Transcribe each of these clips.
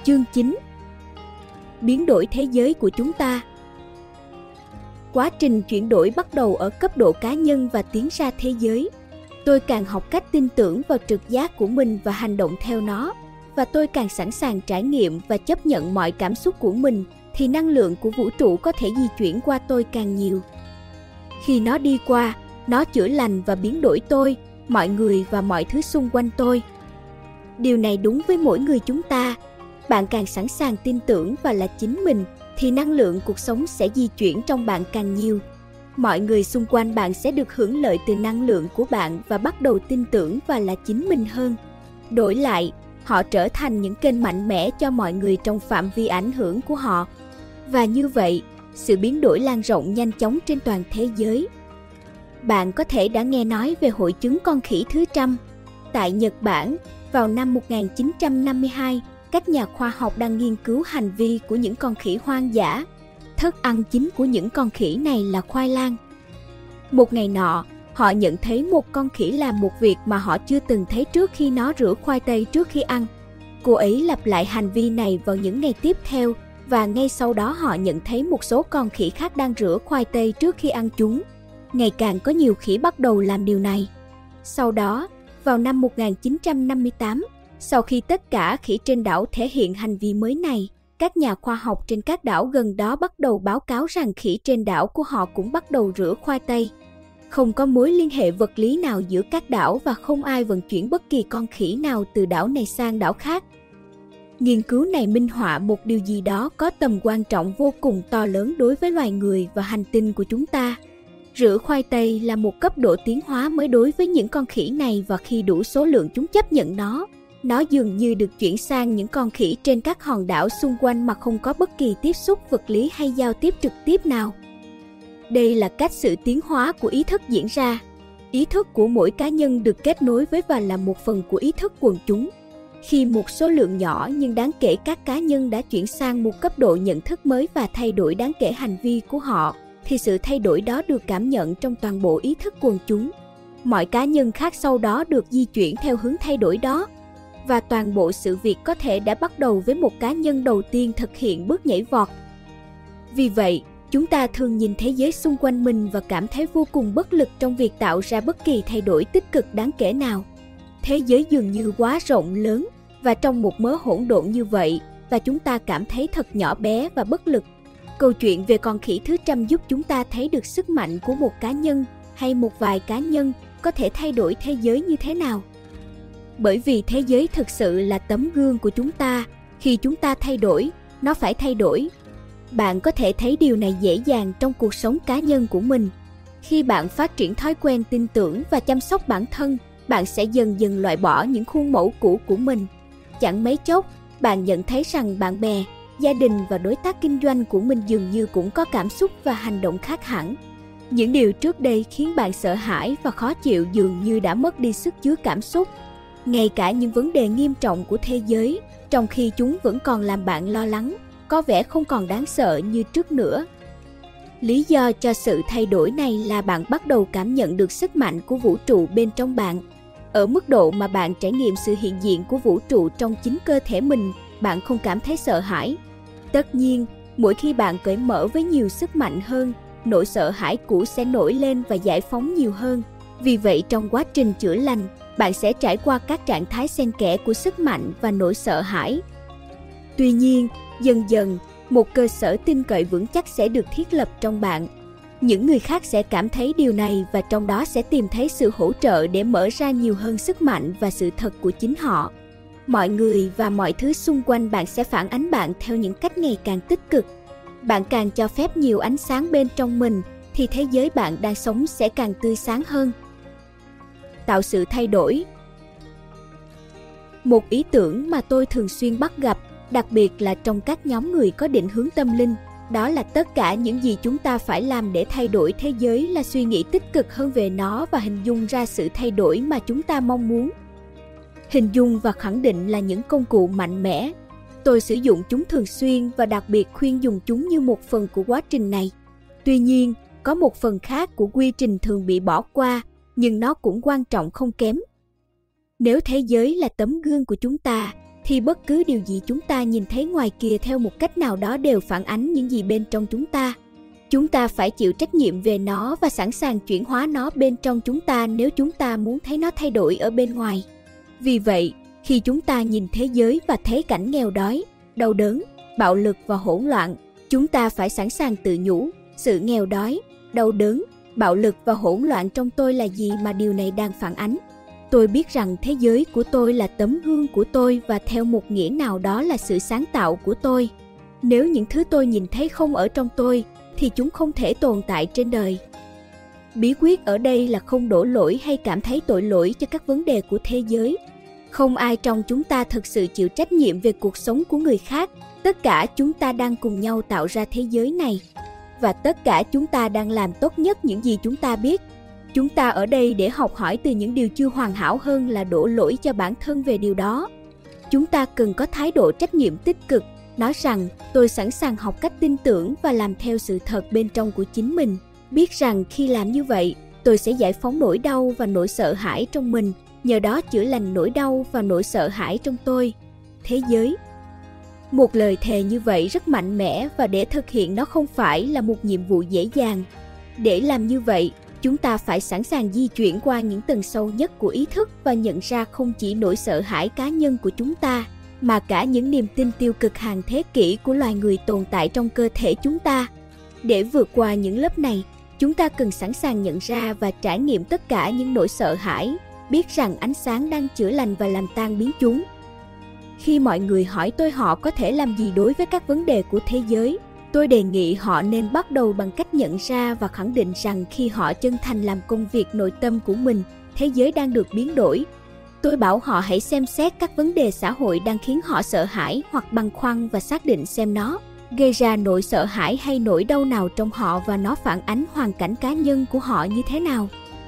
Chương 9. Biến đổi thế giới của chúng ta. Quá trình chuyển đổi bắt đầu ở cấp độ cá nhân và tiến ra thế giới. Tôi càng học cách tin tưởng vào trực giác của mình và hành động theo nó, và tôi càng sẵn sàng trải nghiệm và chấp nhận mọi cảm xúc của mình, thì năng lượng của vũ trụ có thể di chuyển qua tôi càng nhiều. Khi nó đi qua, nó chữa lành và biến đổi tôi, mọi người và mọi thứ xung quanh tôi. Điều này đúng với mỗi người chúng ta. Bạn càng sẵn sàng tin tưởng và là chính mình, thì năng lượng cuộc sống sẽ di chuyển trong bạn càng nhiều. Mọi người xung quanh bạn sẽ được hưởng lợi từ năng lượng của bạn và bắt đầu tin tưởng và là chính mình hơn. Đổi lại, họ trở thành những kênh mạnh mẽ cho mọi người trong phạm vi ảnh hưởng của họ. Và như vậy, sự biến đổi lan rộng nhanh chóng trên toàn thế giới. Bạn có thể đã nghe nói về hội chứng con khỉ thứ 100. Tại Nhật Bản, vào năm 1952, các nhà khoa học đang nghiên cứu hành vi của những con khỉ hoang dã. Thức ăn chính của những con khỉ này là khoai lang. Một ngày nọ, họ nhận thấy một con khỉ làm một việc mà họ chưa từng thấy trước khi nó rửa khoai tây trước khi ăn. Cô ấy lặp lại hành vi này vào những ngày tiếp theo, và ngay sau đó họ nhận thấy một số con khỉ khác đang rửa khoai tây trước khi ăn chúng. Ngày càng có nhiều khỉ bắt đầu làm điều này. Sau đó, vào năm 1958, sau khi tất cả khỉ trên đảo thể hiện hành vi mới này, các nhà khoa học trên các đảo gần đó bắt đầu báo cáo rằng khỉ trên đảo của họ cũng bắt đầu rửa khoai tây. Không có mối liên hệ vật lý nào giữa các đảo và không ai vận chuyển bất kỳ con khỉ nào từ đảo này sang đảo khác. Nghiên cứu này minh họa một điều gì đó có tầm quan trọng vô cùng to lớn đối với loài người và hành tinh của chúng ta. Rửa khoai tây là một cấp độ tiến hóa mới đối với những con khỉ này, và khi đủ số lượng chúng chấp nhận nó dường như được chuyển sang những con khỉ trên các hòn đảo xung quanh mà không có bất kỳ tiếp xúc vật lý hay giao tiếp trực tiếp nào. Đây là cách sự tiến hóa của ý thức diễn ra. Ý thức của mỗi cá nhân được kết nối với và là một phần của ý thức quần chúng. Khi một số lượng nhỏ nhưng đáng kể các cá nhân đã chuyển sang một cấp độ nhận thức mới và thay đổi đáng kể hành vi của họ, thì sự thay đổi đó được cảm nhận trong toàn bộ ý thức quần chúng. Mọi cá nhân khác sau đó được di chuyển theo hướng thay đổi đó. Và toàn bộ sự việc có thể đã bắt đầu với một cá nhân đầu tiên thực hiện bước nhảy vọt. Vì vậy, chúng ta thường nhìn thế giới xung quanh mình và cảm thấy vô cùng bất lực trong việc tạo ra bất kỳ thay đổi tích cực đáng kể nào. Thế giới dường như quá rộng lớn, và trong một mớ hỗn độn như vậy, và chúng ta cảm thấy thật nhỏ bé và bất lực. Câu chuyện về con khỉ thứ 100 giúp chúng ta thấy được sức mạnh của một cá nhân hay một vài cá nhân có thể thay đổi thế giới như thế nào. Bởi vì thế giới thực sự là tấm gương của chúng ta. Khi chúng ta thay đổi, nó phải thay đổi. Bạn có thể thấy điều này dễ dàng trong cuộc sống cá nhân của mình. Khi bạn phát triển thói quen tin tưởng và chăm sóc bản thân, bạn sẽ dần dần loại bỏ những khuôn mẫu cũ của mình. Chẳng mấy chốc, bạn nhận thấy rằng bạn bè, gia đình và đối tác kinh doanh của mình dường như cũng có cảm xúc và hành động khác hẳn. Những điều trước đây khiến bạn sợ hãi và khó chịu dường như đã mất đi sức chứa cảm xúc. Ngay cả những vấn đề nghiêm trọng của thế giới, trong khi chúng vẫn còn làm bạn lo lắng, có vẻ không còn đáng sợ như trước nữa. Lý do cho sự thay đổi này là bạn bắt đầu cảm nhận được sức mạnh của vũ trụ bên trong bạn. Ở mức độ mà bạn trải nghiệm sự hiện diện của vũ trụ trong chính cơ thể mình, bạn không cảm thấy sợ hãi. Tất nhiên, mỗi khi bạn cởi mở với nhiều sức mạnh hơn, nỗi sợ hãi cũ sẽ nổi lên và giải phóng nhiều hơn. Vì vậy, trong quá trình chữa lành, bạn sẽ trải qua các trạng thái xen kẽ của sức mạnh và nỗi sợ hãi. Tuy nhiên, dần dần, một cơ sở tin cậy vững chắc sẽ được thiết lập trong bạn. Những người khác sẽ cảm thấy điều này và trong đó sẽ tìm thấy sự hỗ trợ để mở ra nhiều hơn sức mạnh và sự thật của chính họ. Mọi người và mọi thứ xung quanh bạn sẽ phản ánh bạn theo những cách ngày càng tích cực. Bạn càng cho phép nhiều ánh sáng bên trong mình, thì thế giới bạn đang sống sẽ càng tươi sáng hơn. Tạo sự thay đổi. Một ý tưởng mà tôi thường xuyên bắt gặp, đặc biệt là trong các nhóm người có định hướng tâm linh, đó là tất cả những gì chúng ta phải làm để thay đổi thế giới là suy nghĩ tích cực hơn về nó và hình dung ra sự thay đổi mà chúng ta mong muốn. Hình dung và khẳng định là những công cụ mạnh mẽ. Tôi sử dụng chúng thường xuyên và đặc biệt khuyên dùng chúng như một phần của quá trình này. Tuy nhiên, có một phần khác của quy trình thường bị bỏ qua, nhưng nó cũng quan trọng không kém. Nếu thế giới là tấm gương của chúng ta, thì bất cứ điều gì chúng ta nhìn thấy ngoài kia theo một cách nào đó đều phản ánh những gì bên trong chúng ta. Chúng ta phải chịu trách nhiệm về nó và sẵn sàng chuyển hóa nó bên trong chúng ta nếu chúng ta muốn thấy nó thay đổi ở bên ngoài. Vì vậy, khi chúng ta nhìn thế giới và thấy cảnh nghèo đói, đau đớn, bạo lực và hỗn loạn, chúng ta phải sẵn sàng tự nhủ, sự nghèo đói, đau đớn, bạo lực và hỗn loạn trong tôi là gì mà điều này đang phản ánh. Tôi biết rằng thế giới của tôi là tấm gương của tôi và theo một nghĩa nào đó là sự sáng tạo của tôi. Nếu những thứ tôi nhìn thấy không ở trong tôi, thì chúng không thể tồn tại trên đời. Bí quyết ở đây là không đổ lỗi hay cảm thấy tội lỗi cho các vấn đề của thế giới. Không ai trong chúng ta thực sự chịu trách nhiệm về cuộc sống của người khác. Tất cả chúng ta đang cùng nhau tạo ra thế giới này. Và tất cả chúng ta đang làm tốt nhất những gì chúng ta biết. Chúng ta ở đây để học hỏi từ những điều chưa hoàn hảo hơn là đổ lỗi cho bản thân về điều đó. Chúng ta cần có thái độ trách nhiệm tích cực, nói rằng tôi sẵn sàng học cách tin tưởng và làm theo sự thật bên trong của chính mình. Biết rằng khi làm như vậy, tôi sẽ giải phóng nỗi đau và nỗi sợ hãi trong mình, nhờ đó chữa lành nỗi đau và nỗi sợ hãi trong tôi. Thế giới. Một lời thề như vậy rất mạnh mẽ và để thực hiện nó không phải là một nhiệm vụ dễ dàng. Để làm như vậy, chúng ta phải sẵn sàng di chuyển qua những tầng sâu nhất của ý thức và nhận ra không chỉ nỗi sợ hãi cá nhân của chúng ta, mà cả những niềm tin tiêu cực hàng thế kỷ của loài người tồn tại trong cơ thể chúng ta. Để vượt qua những lớp này, chúng ta cần sẵn sàng nhận ra và trải nghiệm tất cả những nỗi sợ hãi, biết rằng ánh sáng đang chữa lành và làm tan biến chúng. Khi mọi người hỏi tôi họ có thể làm gì đối với các vấn đề của thế giới, tôi đề nghị họ nên bắt đầu bằng cách nhận ra và khẳng định rằng khi họ chân thành làm công việc nội tâm của mình, thế giới đang được biến đổi. Tôi bảo họ hãy xem xét các vấn đề xã hội đang khiến họ sợ hãi hoặc băn khoăn và xác định xem nó gây ra nỗi sợ hãi hay nỗi đau nào trong họ và nó phản ánh hoàn cảnh cá nhân của họ như thế nào.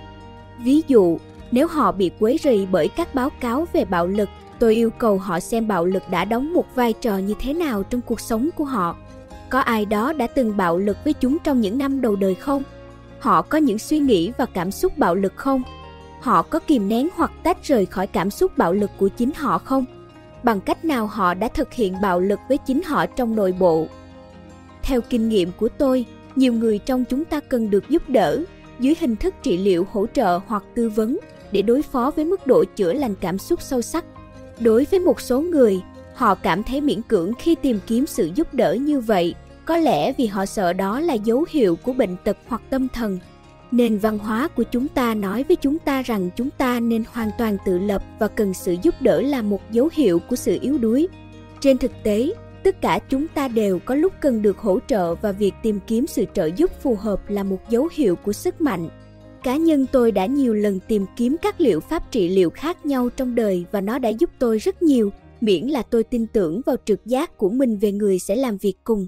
Ví dụ, nếu họ bị quấy rầy bởi các báo cáo về bạo lực, tôi yêu cầu họ xem bạo lực đã đóng một vai trò như thế nào trong cuộc sống của họ. Có ai đó đã từng bạo lực với chúng trong những năm đầu đời không? Họ có những suy nghĩ và cảm xúc bạo lực không? Họ có kìm nén hoặc tách rời khỏi cảm xúc bạo lực của chính họ không? Bằng cách nào họ đã thực hiện bạo lực với chính họ trong nội bộ? Theo kinh nghiệm của tôi, nhiều người trong chúng ta cần được giúp đỡ dưới hình thức trị liệu hỗ trợ hoặc tư vấn để đối phó với mức độ chữa lành cảm xúc sâu sắc. Đối với một số người, họ cảm thấy miễn cưỡng khi tìm kiếm sự giúp đỡ như vậy, có lẽ vì họ sợ đó là dấu hiệu của bệnh tật hoặc tâm thần. Nền văn hóa của chúng ta nói với chúng ta rằng chúng ta nên hoàn toàn tự lập và cần sự giúp đỡ là một dấu hiệu của sự yếu đuối. Trên thực tế, tất cả chúng ta đều có lúc cần được hỗ trợ và việc tìm kiếm sự trợ giúp phù hợp là một dấu hiệu của sức mạnh. Cá nhân tôi đã nhiều lần tìm kiếm các liệu pháp trị liệu khác nhau trong đời và nó đã giúp tôi rất nhiều, miễn là tôi tin tưởng vào trực giác của mình về người sẽ làm việc cùng.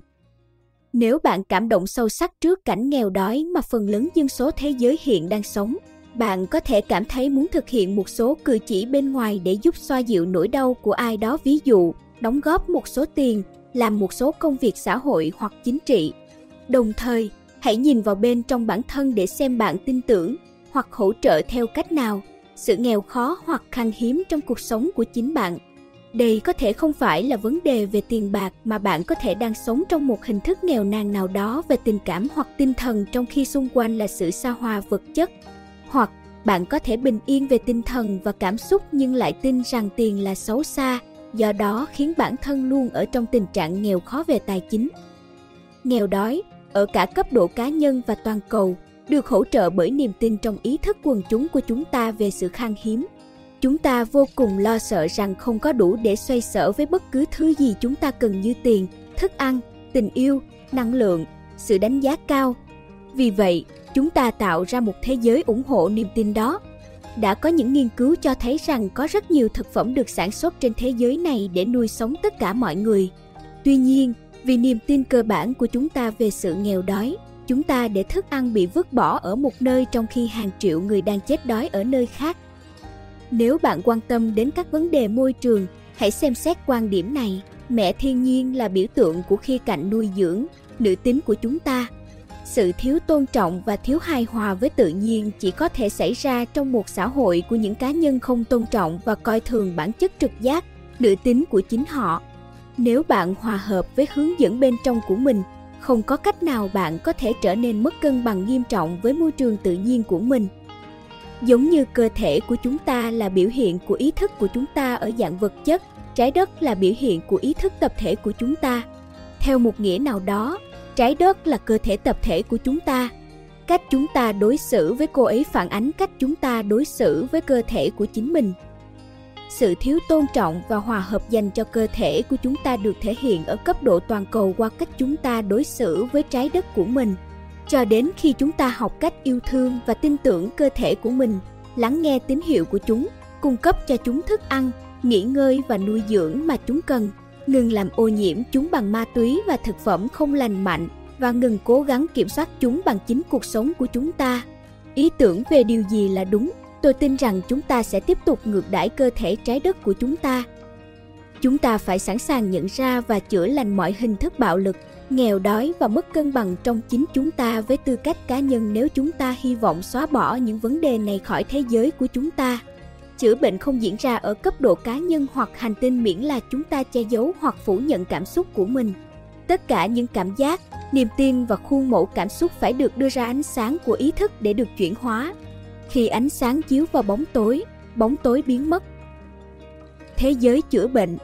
Nếu bạn cảm động sâu sắc trước cảnh nghèo đói mà phần lớn dân số thế giới hiện đang sống, bạn có thể cảm thấy muốn thực hiện một số cử chỉ bên ngoài để giúp xoa dịu nỗi đau của ai đó, ví dụ, đóng góp một số tiền, làm một số công việc xã hội hoặc chính trị. Đồng thời, hãy nhìn vào bên trong bản thân để xem bạn tin tưởng hoặc hỗ trợ theo cách nào sự nghèo khó hoặc khan hiếm trong cuộc sống của chính bạn. Đây có thể không phải là vấn đề về tiền bạc mà bạn có thể đang sống trong một hình thức nghèo nàn nào đó về tình cảm hoặc tinh thần trong khi xung quanh là sự xa hoa vật chất. Hoặc bạn có thể bình yên về tinh thần và cảm xúc nhưng lại tin rằng tiền là xấu xa, do đó khiến bản thân luôn ở trong tình trạng nghèo khó về tài chính. Nghèo đói, ở cả cấp độ cá nhân và toàn cầu, được hỗ trợ bởi niềm tin trong ý thức quần chúng của chúng ta về sự khan hiếm. Chúng ta vô cùng lo sợ rằng không có đủ để xoay sở với bất cứ thứ gì chúng ta cần như tiền, thức ăn, tình yêu, năng lượng, sự đánh giá cao. Vì vậy, chúng ta tạo ra một thế giới ủng hộ niềm tin đó. Đã có những nghiên cứu cho thấy rằng có rất nhiều thực phẩm được sản xuất trên thế giới này để nuôi sống tất cả mọi người. Tuy nhiên, vì niềm tin cơ bản của chúng ta về sự nghèo đói, chúng ta để thức ăn bị vứt bỏ ở một nơi trong khi hàng triệu người đang chết đói ở nơi khác. Nếu bạn quan tâm đến các vấn đề môi trường, hãy xem xét quan điểm này. Mẹ thiên nhiên là biểu tượng của khía cạnh nuôi dưỡng, nữ tính của chúng ta. Sự thiếu tôn trọng và thiếu hài hòa với tự nhiên chỉ có thể xảy ra trong một xã hội của những cá nhân không tôn trọng và coi thường bản chất trực giác, nữ tính của chính họ. Nếu bạn hòa hợp với hướng dẫn bên trong của mình, không có cách nào bạn có thể trở nên mất cân bằng nghiêm trọng với môi trường tự nhiên của mình. Giống như cơ thể của chúng ta là biểu hiện của ý thức của chúng ta ở dạng vật chất, trái đất là biểu hiện của ý thức tập thể của chúng ta. Theo một nghĩa nào đó, trái đất là cơ thể tập thể của chúng ta. Cách chúng ta đối xử với cô ấy phản ánh cách chúng ta đối xử với cơ thể của chính mình. Sự thiếu tôn trọng và hòa hợp dành cho cơ thể của chúng ta được thể hiện ở cấp độ toàn cầu qua cách chúng ta đối xử với trái đất của mình. Cho đến khi chúng ta học cách yêu thương và tin tưởng cơ thể của mình, lắng nghe tín hiệu của chúng, cung cấp cho chúng thức ăn, nghỉ ngơi và nuôi dưỡng mà chúng cần, ngừng làm ô nhiễm chúng bằng ma túy và thực phẩm không lành mạnh, và ngừng cố gắng kiểm soát chúng bằng chính cuộc sống của chúng ta. Ý tưởng về điều gì là đúng, tôi tin rằng chúng ta sẽ tiếp tục ngược đãi cơ thể trái đất của chúng ta. Chúng ta phải sẵn sàng nhận ra và chữa lành mọi hình thức bạo lực, nghèo đói và mất cân bằng trong chính chúng ta với tư cách cá nhân nếu chúng ta hy vọng xóa bỏ những vấn đề này khỏi thế giới của chúng ta. Chữa bệnh không diễn ra ở cấp độ cá nhân hoặc hành tinh miễn là chúng ta che giấu hoặc phủ nhận cảm xúc của mình. Tất cả những cảm giác, niềm tin và khuôn mẫu cảm xúc phải được đưa ra ánh sáng của ý thức để được chuyển hóa. Khi ánh sáng chiếu vào bóng tối biến mất. Thế giới chữa bệnh.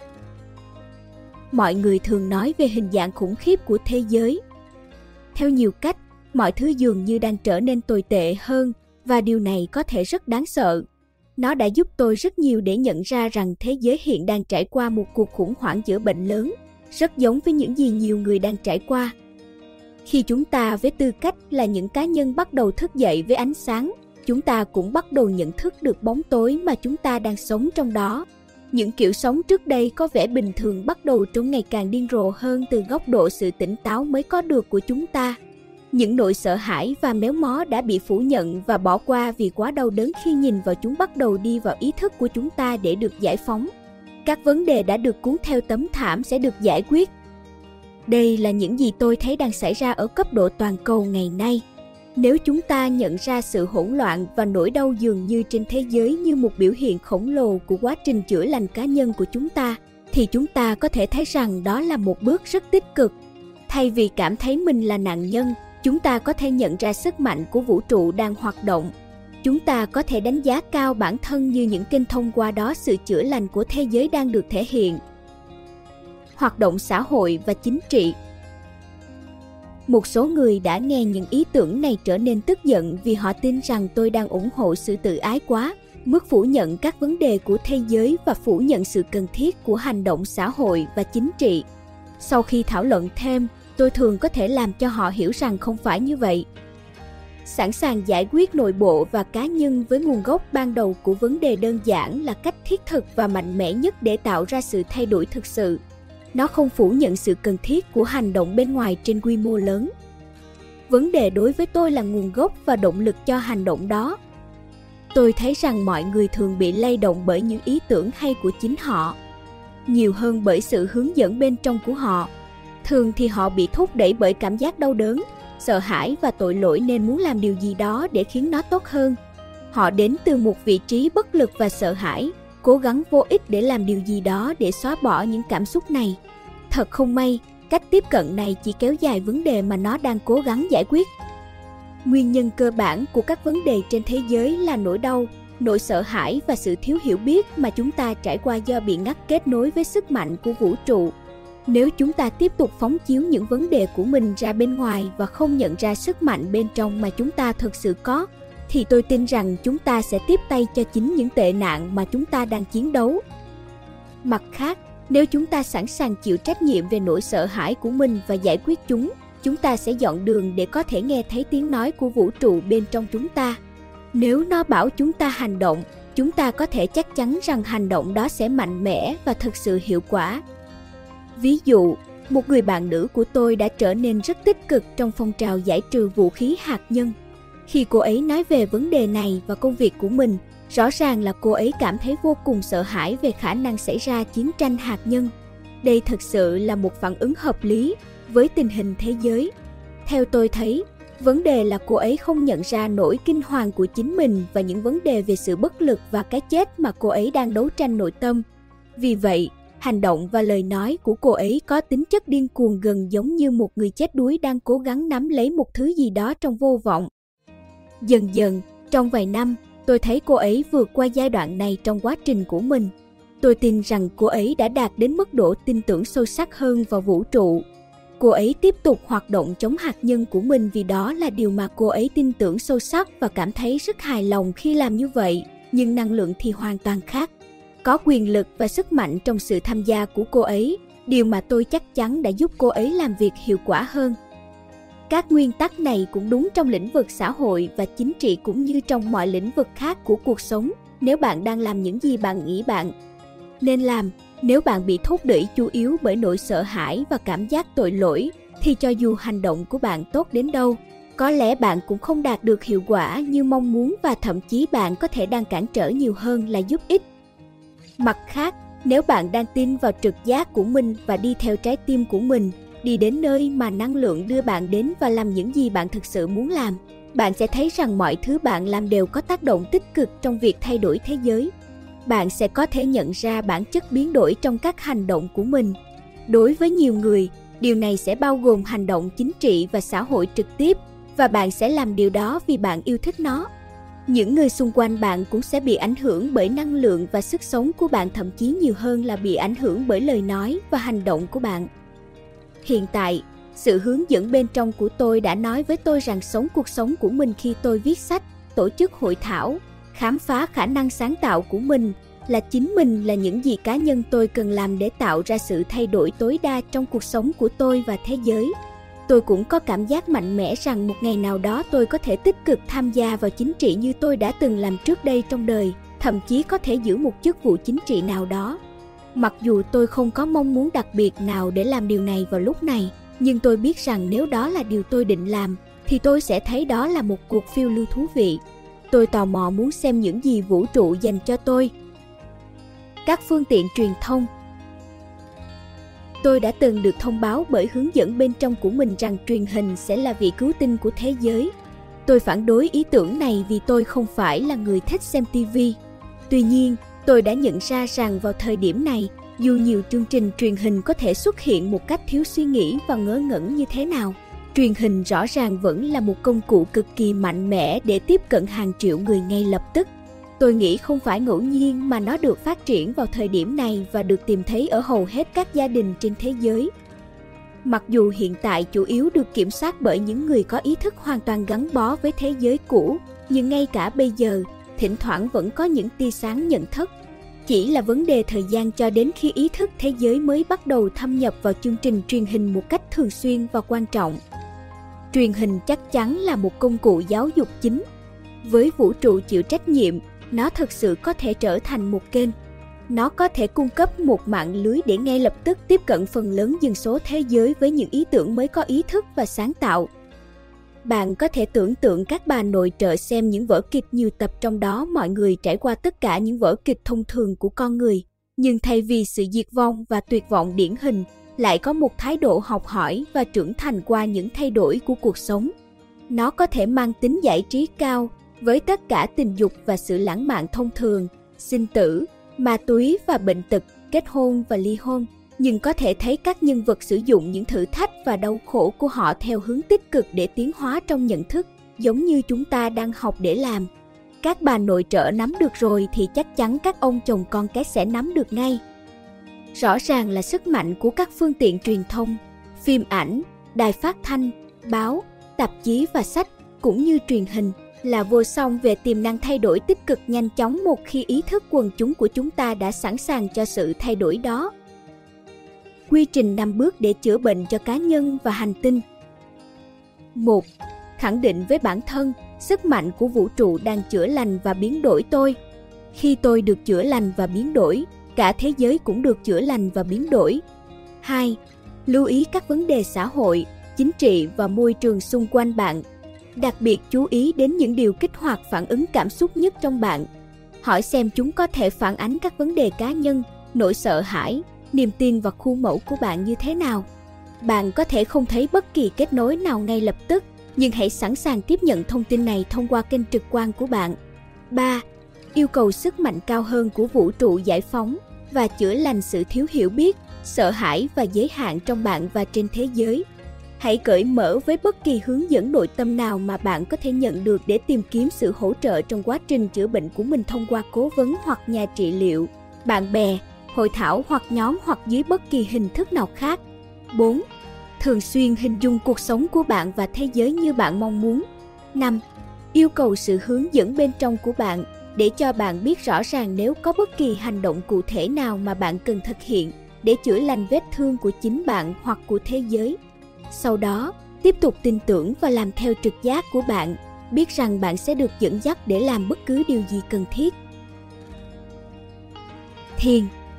Mọi người thường nói về hình dạng khủng khiếp của thế giới. Theo nhiều cách, mọi thứ dường như đang trở nên tồi tệ hơn, và điều này có thể rất đáng sợ. Nó đã giúp tôi rất nhiều để nhận ra rằng thế giới hiện đang trải qua một cuộc khủng hoảng chữa bệnh lớn, rất giống với những gì nhiều người đang trải qua. Khi chúng ta với tư cách là những cá nhân bắt đầu thức dậy với ánh sáng, chúng ta cũng bắt đầu nhận thức được bóng tối mà chúng ta đang sống trong đó. Những kiểu sống trước đây có vẻ bình thường bắt đầu trông ngày càng điên rồ hơn từ góc độ sự tỉnh táo mới có được của chúng ta. Những nỗi sợ hãi và méo mó đã bị phủ nhận và bỏ qua vì quá đau đớn khi nhìn vào chúng bắt đầu đi vào ý thức của chúng ta để được giải phóng. Các vấn đề đã được cuốn theo tấm thảm sẽ được giải quyết. Đây là những gì tôi thấy đang xảy ra ở cấp độ toàn cầu ngày nay. Nếu chúng ta nhận ra sự hỗn loạn và nỗi đau dường như trên thế giới như một biểu hiện khổng lồ của quá trình chữa lành cá nhân của chúng ta, thì chúng ta có thể thấy rằng đó là một bước rất tích cực. Thay vì cảm thấy mình là nạn nhân, chúng ta có thể nhận ra sức mạnh của vũ trụ đang hoạt động. Chúng ta có thể đánh giá cao bản thân như những kênh thông qua đó sự chữa lành của thế giới đang được thể hiện. Hoạt động xã hội và chính trị. Một số người đã nghe những ý tưởng này trở nên tức giận vì họ tin rằng tôi đang ủng hộ sự tự ái quá, mức phủ nhận các vấn đề của thế giới và phủ nhận sự cần thiết của hành động xã hội và chính trị. Sau khi thảo luận thêm, tôi thường có thể làm cho họ hiểu rằng không phải như vậy. Sẵn sàng giải quyết nội bộ và cá nhân với nguồn gốc ban đầu của vấn đề đơn giản là cách thiết thực và mạnh mẽ nhất để tạo ra sự thay đổi thực sự. Nó không phủ nhận sự cần thiết của hành động bên ngoài trên quy mô lớn. Vấn đề đối với tôi là nguồn gốc và động lực cho hành động đó. Tôi thấy rằng mọi người thường bị lay động bởi những ý tưởng hay của chính họ, nhiều hơn bởi sự hướng dẫn bên trong của họ. Thường thì họ bị thúc đẩy bởi cảm giác đau đớn, sợ hãi và tội lỗi nên muốn làm điều gì đó để khiến nó tốt hơn. Họ đến từ một vị trí bất lực và sợ hãi, cố gắng vô ích để làm điều gì đó để xóa bỏ những cảm xúc này. Thật không may, cách tiếp cận này chỉ kéo dài vấn đề mà nó đang cố gắng giải quyết. Nguyên nhân cơ bản của các vấn đề trên thế giới là nỗi đau, nỗi sợ hãi và sự thiếu hiểu biết mà chúng ta trải qua do bị ngắt kết nối với sức mạnh của vũ trụ. Nếu chúng ta tiếp tục phóng chiếu những vấn đề của mình ra bên ngoài và không nhận ra sức mạnh bên trong mà chúng ta thực sự có, thì tôi tin rằng chúng ta sẽ tiếp tay cho chính những tệ nạn mà chúng ta đang chiến đấu. Mặt khác, nếu chúng ta sẵn sàng chịu trách nhiệm về nỗi sợ hãi của mình và giải quyết chúng ta sẽ dọn đường để có thể nghe thấy tiếng nói của vũ trụ bên trong chúng ta. Nếu nó bảo chúng ta hành động, chúng ta có thể chắc chắn rằng hành động đó sẽ mạnh mẽ và thực sự hiệu quả. Ví dụ, một người bạn nữ của tôi đã trở nên rất tích cực trong phong trào giải trừ vũ khí hạt nhân. Khi cô ấy nói về vấn đề này và công việc của mình, rõ ràng là cô ấy cảm thấy vô cùng sợ hãi về khả năng xảy ra chiến tranh hạt nhân. Đây thực sự là một phản ứng hợp lý với tình hình thế giới. Theo tôi thấy, vấn đề là cô ấy không nhận ra nỗi kinh hoàng của chính mình và những vấn đề về sự bất lực và cái chết mà cô ấy đang đấu tranh nội tâm. Vì vậy, hành động và lời nói của cô ấy có tính chất điên cuồng, gần giống như một người chết đuối đang cố gắng nắm lấy một thứ gì đó trong vô vọng. Dần dần, trong vài năm, tôi thấy cô ấy vượt qua giai đoạn này trong quá trình của mình. Tôi tin rằng cô ấy đã đạt đến mức độ tin tưởng sâu sắc hơn vào vũ trụ. Cô ấy tiếp tục hoạt động chống hạt nhân của mình vì đó là điều mà cô ấy tin tưởng sâu sắc và cảm thấy rất hài lòng khi làm như vậy. Nhưng năng lượng thì hoàn toàn khác. Có quyền lực và sức mạnh trong sự tham gia của cô ấy, điều mà tôi chắc chắn đã giúp cô ấy làm việc hiệu quả hơn. Các nguyên tắc này cũng đúng trong lĩnh vực xã hội và chính trị cũng như trong mọi lĩnh vực khác của cuộc sống. Nếu bạn đang làm những gì bạn nghĩ bạn nên làm, nếu bạn bị thúc đẩy chủ yếu bởi nỗi sợ hãi và cảm giác tội lỗi, thì cho dù hành động của bạn tốt đến đâu, có lẽ bạn cũng không đạt được hiệu quả như mong muốn và thậm chí bạn có thể đang cản trở nhiều hơn là giúp ích. Mặt khác, nếu bạn đang tin vào trực giác của mình và đi theo trái tim của mình, đi đến nơi mà năng lượng đưa bạn đến và làm những gì bạn thực sự muốn làm, bạn sẽ thấy rằng mọi thứ bạn làm đều có tác động tích cực trong việc thay đổi thế giới. Bạn sẽ có thể nhận ra bản chất biến đổi trong các hành động của mình. Đối với nhiều người, điều này sẽ bao gồm hành động chính trị và xã hội trực tiếp, và bạn sẽ làm điều đó vì bạn yêu thích nó. Những người xung quanh bạn cũng sẽ bị ảnh hưởng bởi năng lượng và sức sống của bạn, thậm chí nhiều hơn là bị ảnh hưởng bởi lời nói và hành động của bạn. Hiện tại, sự hướng dẫn bên trong của tôi đã nói với tôi rằng sống cuộc sống của mình khi tôi viết sách, tổ chức hội thảo, khám phá khả năng sáng tạo của mình, là chính mình là những gì cá nhân tôi cần làm để tạo ra sự thay đổi tối đa trong cuộc sống của tôi và thế giới. Tôi cũng có cảm giác mạnh mẽ rằng một ngày nào đó tôi có thể tích cực tham gia vào chính trị như tôi đã từng làm trước đây trong đời, thậm chí có thể giữ một chức vụ chính trị nào đó. Mặc dù tôi không có mong muốn đặc biệt nào để làm điều này vào lúc này, nhưng tôi biết rằng nếu đó là điều tôi định làm, thì tôi sẽ thấy đó là một cuộc phiêu lưu thú vị. Tôi tò mò muốn xem những gì vũ trụ dành cho tôi. Các phương tiện truyền thông. Tôi đã từng được thông báo bởi hướng dẫn bên trong của mình rằng truyền hình sẽ là vị cứu tinh của thế giới. Tôi phản đối ý tưởng này vì tôi không phải là người thích xem TV. Tuy nhiên, tôi đã nhận ra rằng vào thời điểm này, dù nhiều chương trình truyền hình có thể xuất hiện một cách thiếu suy nghĩ và ngớ ngẩn như thế nào, truyền hình rõ ràng vẫn là một công cụ cực kỳ mạnh mẽ để tiếp cận hàng triệu người ngay lập tức. Tôi nghĩ không phải ngẫu nhiên mà nó được phát triển vào thời điểm này và được tìm thấy ở hầu hết các gia đình trên thế giới. Mặc dù hiện tại chủ yếu được kiểm soát bởi những người có ý thức hoàn toàn gắn bó với thế giới cũ, nhưng ngay cả bây giờ, thỉnh thoảng vẫn có những tia sáng nhận thức. Chỉ là vấn đề thời gian cho đến khi ý thức thế giới mới bắt đầu thâm nhập vào chương trình truyền hình một cách thường xuyên và quan trọng. Truyền hình chắc chắn là một công cụ giáo dục chính. Với vũ trụ chịu trách nhiệm, nó thực sự có thể trở thành một kênh. Nó có thể cung cấp một mạng lưới để ngay lập tức tiếp cận phần lớn dân số thế giới với những ý tưởng mới có ý thức và sáng tạo. Bạn có thể tưởng tượng các bà nội trợ xem những vở kịch nhiều tập, trong đó mọi người trải qua tất cả những vở kịch thông thường của con người. Nhưng thay vì sự diệt vong và tuyệt vọng điển hình, lại có một thái độ học hỏi và trưởng thành qua những thay đổi của cuộc sống. Nó có thể mang tính giải trí cao, với tất cả tình dục và sự lãng mạn thông thường, sinh tử, ma túy và bệnh tật, kết hôn và ly hôn, nhưng có thể thấy các nhân vật sử dụng những thử thách và đau khổ của họ theo hướng tích cực để tiến hóa trong nhận thức, giống như chúng ta đang học để làm. Các bà nội trợ nắm được rồi thì chắc chắn các ông chồng con cái sẽ nắm được ngay. Rõ ràng là sức mạnh của các phương tiện truyền thông, phim ảnh, đài phát thanh, báo, tạp chí và sách, cũng như truyền hình, là vô song về tiềm năng thay đổi tích cực nhanh chóng một khi ý thức quần chúng của chúng ta đã sẵn sàng cho sự thay đổi đó. Quy trình 5 bước để chữa bệnh cho cá nhân và hành tinh. 1. Khẳng định với bản thân, sức mạnh của vũ trụ đang chữa lành và biến đổi tôi. Khi tôi được chữa lành và biến đổi, cả thế giới cũng được chữa lành và biến đổi. 2. Lưu ý các vấn đề xã hội, chính trị và môi trường xung quanh bạn. Đặc biệt chú ý đến những điều kích hoạt phản ứng cảm xúc nhất trong bạn. Hỏi xem chúng có thể phản ánh các vấn đề cá nhân, nỗi sợ hãi, niềm tin và khuôn mẫu của bạn như thế nào. Bạn có thể không thấy bất kỳ kết nối nào ngay lập tức, nhưng hãy sẵn sàng tiếp nhận thông tin này thông qua kênh trực quan của bạn. 3. Yêu cầu sức mạnh cao hơn của vũ trụ giải phóng. và chữa lành sự thiếu hiểu biết, sợ hãi và giới hạn trong bạn và trên thế giới. Hãy cởi mở với bất kỳ hướng dẫn nội tâm nào mà bạn có thể nhận được để tìm kiếm sự hỗ trợ trong quá trình chữa bệnh của mình thông qua cố vấn hoặc nhà trị liệu, bạn bè, hội thảo hoặc nhóm hoặc dưới bất kỳ hình thức nào khác. 4. Thường xuyên hình dung cuộc sống của bạn và thế giới như bạn mong muốn. 5. Yêu cầu sự hướng dẫn bên trong của bạn để cho bạn biết rõ ràng nếu có bất kỳ hành động cụ thể nào mà bạn cần thực hiện để chữa lành vết thương của chính bạn hoặc của thế giới. Sau đó, tiếp tục tin tưởng và làm theo trực giác của bạn, biết rằng bạn sẽ được dẫn dắt để làm bất cứ điều gì cần thiết. Thiền.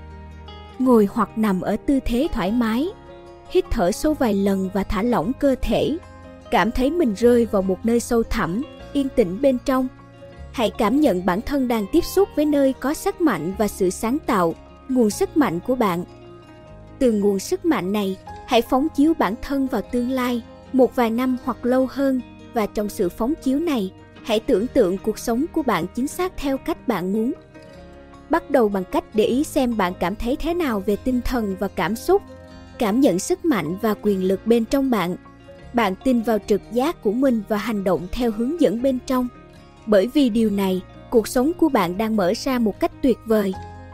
Ngồi hoặc nằm ở tư thế thoải mái, hít thở sâu vài lần và thả lỏng cơ thể. Cảm thấy mình rơi vào một nơi sâu thẳm, yên tĩnh bên trong. Hãy cảm nhận bản thân đang tiếp xúc với nơi có sức mạnh và sự sáng tạo, nguồn sức mạnh của bạn. Từ nguồn sức mạnh này, hãy phóng chiếu bản thân vào tương lai, một vài năm hoặc lâu hơn, và trong sự phóng chiếu này, hãy tưởng tượng cuộc sống của bạn chính xác theo cách bạn muốn. Bắt đầu bằng cách để ý xem bạn cảm thấy thế nào về tinh thần và cảm xúc. Cảm nhận sức mạnh và quyền lực bên trong bạn. Bạn tin vào trực giác của mình và hành động theo hướng dẫn bên trong. Bởi vì điều này, cuộc sống của bạn đang mở ra một cách tuyệt vời.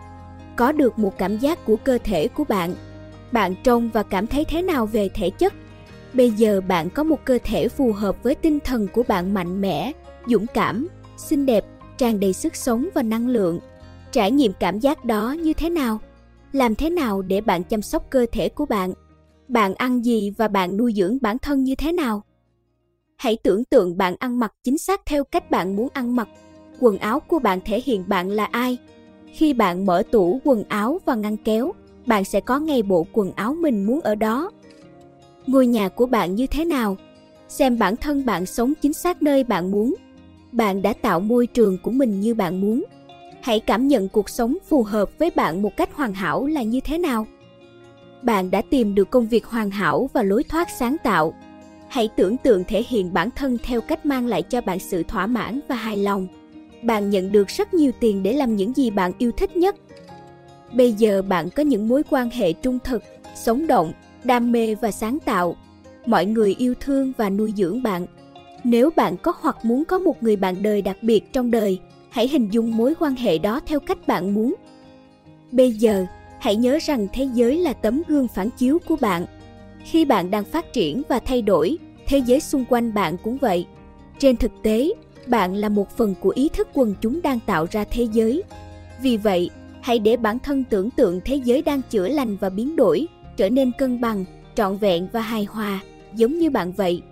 Có được một cảm giác của cơ thể của bạn. Bạn trông và cảm thấy thế nào về thể chất? Bây giờ bạn có một cơ thể phù hợp với tinh thần của bạn, mạnh mẽ, dũng cảm, xinh đẹp, tràn đầy sức sống và năng lượng. Trải nghiệm cảm giác đó như thế nào? Làm thế nào để bạn chăm sóc cơ thể của bạn? Bạn ăn gì và bạn nuôi dưỡng bản thân như thế nào? Hãy tưởng tượng bạn ăn mặc chính xác theo cách bạn muốn ăn mặc. Quần áo của bạn thể hiện bạn là ai. Khi bạn mở tủ quần áo và ngăn kéo, bạn sẽ có ngay bộ quần áo mình muốn ở đó. Ngôi nhà của bạn như thế nào? Xem bản thân bạn sống chính xác nơi bạn muốn. Bạn đã tạo môi trường của mình như bạn muốn. Hãy cảm nhận cuộc sống phù hợp với bạn một cách hoàn hảo là như thế nào. Bạn đã tìm được công việc hoàn hảo và lối thoát sáng tạo. Hãy tưởng tượng thể hiện bản thân theo cách mang lại cho bạn sự thỏa mãn và hài lòng. Bạn nhận được rất nhiều tiền để làm những gì bạn yêu thích nhất. Bây giờ bạn có những mối quan hệ trung thực, sống động, đam mê và sáng tạo. Mọi người yêu thương và nuôi dưỡng bạn. Nếu bạn có hoặc muốn có một người bạn đời đặc biệt trong đời, hãy hình dung mối quan hệ đó theo cách bạn muốn. Bây giờ, hãy nhớ rằng thế giới là tấm gương phản chiếu của bạn. Khi bạn đang phát triển và thay đổi, thế giới xung quanh bạn cũng vậy. Trên thực tế, bạn là một phần của ý thức quần chúng đang tạo ra thế giới. Vì vậy, hãy để bản thân tưởng tượng thế giới đang chữa lành và biến đổi, trở nên cân bằng, trọn vẹn và hài hòa, giống như bạn vậy.